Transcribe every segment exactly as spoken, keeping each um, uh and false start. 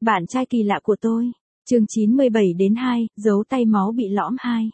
Bạn trai kỳ lạ của tôi. Chương chín mươi bảy đến hai, dấu tay máu bị lõm hai.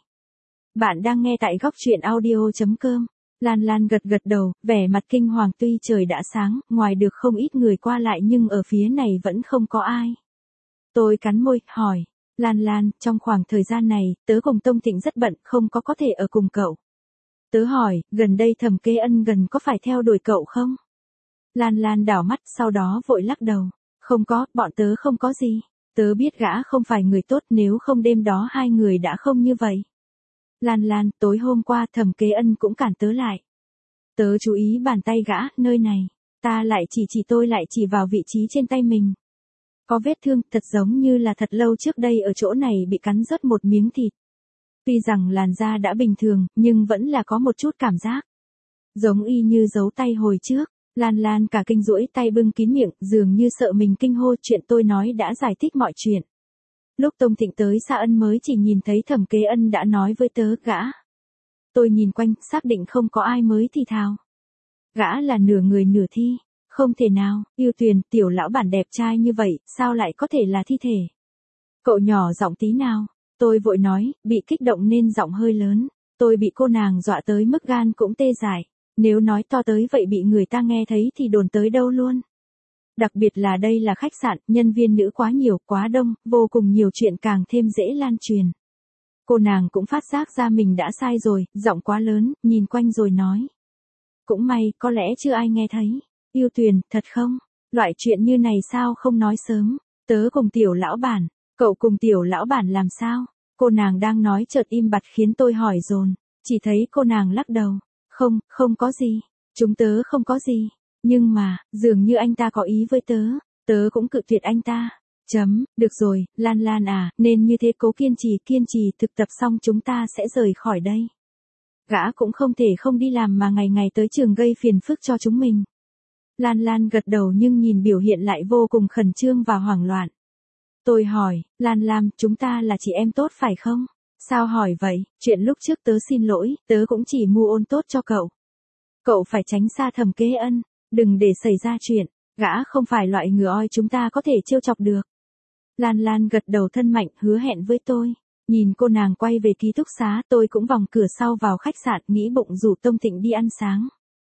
Bạn đang nghe tại góc truyện audio chấm com. Lan Lan gật gật đầu, vẻ mặt kinh hoàng tuy trời đã sáng, ngoài được không ít người qua lại nhưng ở phía này vẫn không có ai. Tôi cắn môi, hỏi. Lan Lan, trong khoảng thời gian này, tớ cùng Tông Thịnh rất bận, không có có thể ở cùng cậu. Tớ hỏi, gần đây Thẩm Kế Ân gần có phải theo đuổi cậu không? Lan Lan đảo mắt, sau đó vội lắc đầu. Không có, bọn tớ không có gì. Tớ biết gã không phải người tốt, nếu không đêm đó hai người đã không như vậy. Lan Lan, tối hôm qua Thẩm Kế Ân cũng cản tớ lại. Tớ chú ý bàn tay gã, nơi này. Ta lại chỉ chỉ tôi lại chỉ vào vị trí trên tay mình. Có vết thương, thật giống như là thật lâu trước đây ở chỗ này bị cắn rớt một miếng thịt. Tuy rằng làn da đã bình thường, nhưng vẫn là có một chút cảm giác. Giống y như dấu tay hồi trước. Lan Lan cả kinh duỗi tay bưng kín miệng, dường như sợ mình kinh hô, chuyện tôi nói đã giải thích mọi chuyện. Lúc Tông Thịnh tới Sa Ân mới chỉ nhìn thấy Thẩm Kế Ân đã nói với tớ gã. Tôi nhìn quanh, xác định không có ai mới thì thào. Gã là nửa người nửa thi, không thể nào, Yêu Tuyền, tiểu lão bản đẹp trai như vậy, sao lại có thể là thi thể? Cậu nhỏ giọng tí nào, tôi vội nói, bị kích động nên giọng hơi lớn, tôi bị cô nàng dọa tới mức gan cũng tê dại. Nếu nói to tới vậy bị người ta nghe thấy thì đồn tới đâu luôn. Đặc biệt là đây là khách sạn, nhân viên nữ quá nhiều, quá đông, vô cùng nhiều chuyện càng thêm dễ lan truyền. Cô nàng cũng phát giác ra mình đã sai rồi, giọng quá lớn, nhìn quanh rồi nói. Cũng may, có lẽ chưa ai nghe thấy. Yêu Tuyền, thật không? Loại chuyện như này sao không nói sớm? Tớ cùng tiểu lão bản, cậu cùng tiểu lão bản làm sao? Cô nàng đang nói chợt im bặt khiến tôi hỏi dồn, chỉ thấy cô nàng lắc đầu. Không, không có gì. Chúng tớ không có gì. Nhưng mà, dường như anh ta có ý với tớ. Tớ cũng cự tuyệt anh ta. Chấm, được rồi, Lan Lan à, nên như thế cố kiên trì kiên trì thực tập xong chúng ta sẽ rời khỏi đây. Gã cũng không thể không đi làm mà ngày ngày tới trường gây phiền phức cho chúng mình. Lan Lan gật đầu nhưng nhìn biểu hiện lại vô cùng khẩn trương và hoảng loạn. Tôi hỏi, Lan Lam, chúng ta là chị em tốt phải không? Sao hỏi vậy, chuyện lúc trước tớ xin lỗi, tớ cũng chỉ mưu ôn tốt cho cậu. Cậu phải tránh xa Thẩm Kế Ân, đừng để xảy ra chuyện, gã không phải loại ngựa oi chúng ta có thể trêu chọc được. Lan Lan gật đầu thân mạnh hứa hẹn với tôi, nhìn cô nàng quay về ký túc xá tôi cũng vòng cửa sau vào khách sạn nghĩ bụng rủ Tông Thịnh đi ăn sáng.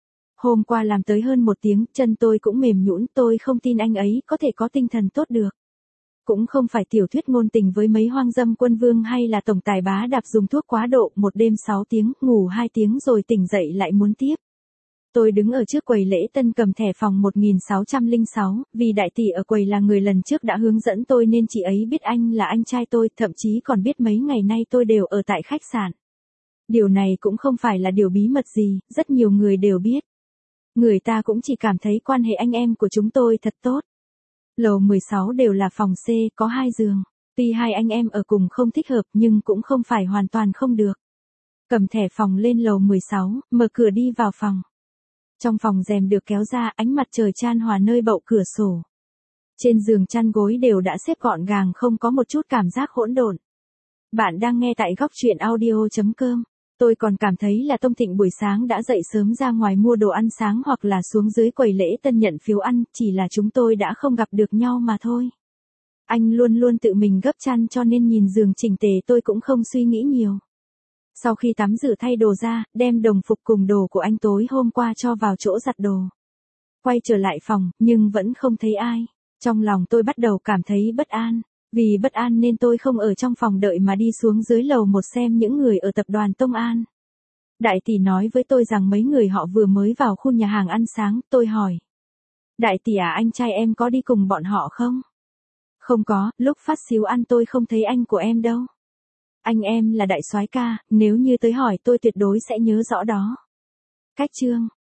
Hôm qua làm tới hơn một tiếng, chân tôi cũng mềm nhũn tôi không tin anh ấy có thể có tinh thần tốt được. Cũng không phải tiểu thuyết ngôn tình với mấy hoang dâm quân vương hay là tổng tài bá đạp dùng thuốc quá độ một đêm sáu tiếng, ngủ hai tiếng rồi tỉnh dậy lại muốn tiếp. Tôi đứng ở trước quầy lễ tân cầm thẻ phòng một nghìn sáu trăm lẻ sáu, vì đại tỷ ở quầy là người lần trước đã hướng dẫn tôi nên chị ấy biết anh là anh trai tôi, thậm chí còn biết mấy ngày nay tôi đều ở tại khách sạn. Điều này cũng không phải là điều bí mật gì, rất nhiều người đều biết. Người ta cũng chỉ cảm thấy quan hệ anh em của chúng tôi thật tốt. Lầu mười sáu đều là phòng C, có hai giường. Tuy hai anh em ở cùng không thích hợp nhưng cũng không phải hoàn toàn không được. Cầm thẻ phòng lên lầu mười sáu, mở cửa đi vào phòng. Trong phòng rèm được kéo ra, ánh mặt trời chan hòa nơi bậu cửa sổ. Trên giường chăn gối đều đã xếp gọn gàng không có một chút cảm giác hỗn độn. Bạn đang nghe tại góc truyện audio chấm com. Tôi còn cảm thấy là Tông Thịnh buổi sáng đã dậy sớm ra ngoài mua đồ ăn sáng hoặc là xuống dưới quầy lễ tân nhận phiếu ăn, chỉ là chúng tôi đã không gặp được nhau mà thôi. Anh luôn luôn tự mình gấp chăn cho nên nhìn giường chỉnh tề tôi cũng không suy nghĩ nhiều. Sau khi tắm rửa thay đồ ra, đem đồng phục cùng đồ của anh tối hôm qua cho vào chỗ giặt đồ. Quay trở lại phòng, nhưng vẫn không thấy ai. Trong lòng tôi bắt đầu cảm thấy bất an. Vì bất an nên tôi không ở trong phòng đợi mà đi xuống dưới lầu một xem những người ở tập đoàn Tông An. Đại tỷ nói với tôi rằng mấy người họ vừa mới vào khu nhà hàng ăn sáng, tôi hỏi. Đại tỷ à, anh trai em có đi cùng bọn họ không? Không có, lúc phát xíu ăn tôi không thấy anh của em đâu. Anh em là đại soái ca, nếu như tới hỏi tôi tuyệt đối sẽ nhớ rõ đó. Cách chương,